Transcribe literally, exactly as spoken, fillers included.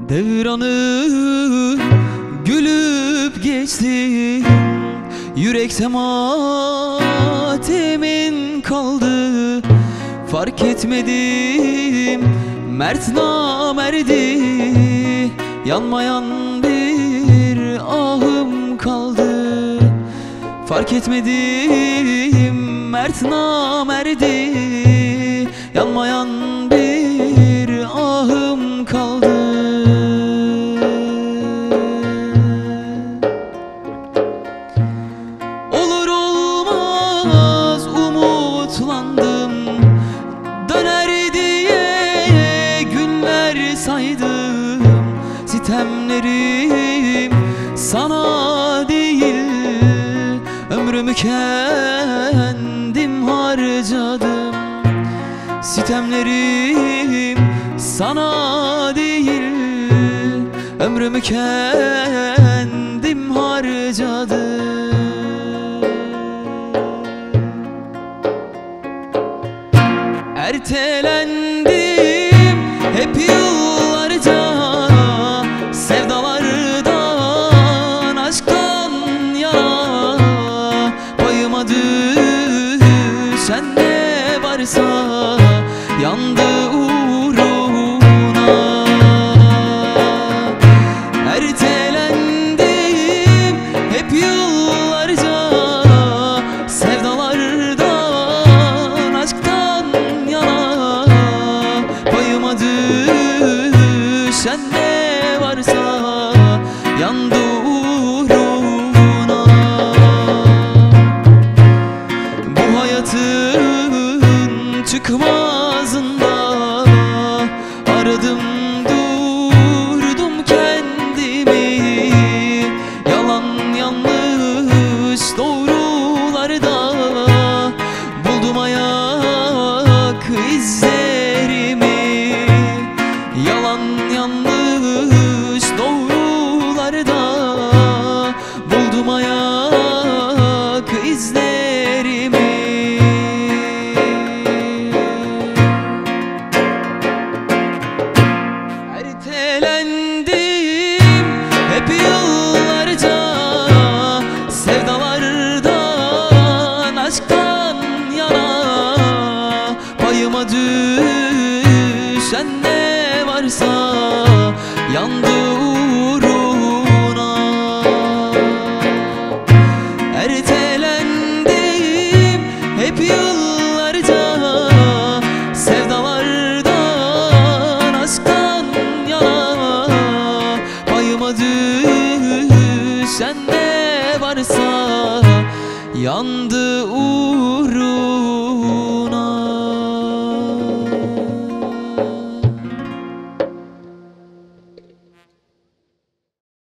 Devranı gülüp geçti, yürekte matemin kaldı. Fark etmedim mert namerdi, yanmayan bir ahım kaldı. Fark etmedim mert namerdi, yanmayan bir ahım kaldı. Olur olmaz umutlandım, döner diye günler saydım. Sitemlerim sana değil, ömrümü kendim harcadım. Sitemlerim sana değil, ömrümü kendim harcadım. Ertelendim hep yıllarca, sevdalardan, aşktan yana. Payıma düşen ne varsa yandı uğruna. Ertelendim hep yıllarca, sevdalardan, aşktan yana. Payıma düşen ne varsa yandı uğruna. Bu hayatın çıkmazında aradım durdum kendimi. Yalan yanlış doğrularda buldum ayak izlerimi. Yalan yanlış doğrularda buldum ayak izlerimi. Ertelendim hep yıllarca, sevdalardan, aşktan yana. Payıma düşen ne varsa yandı uğruna. Ertelendim hep yıllarca, sevdalardan, aşktan yana. Payıma düşen ne varsa yandı uğruna.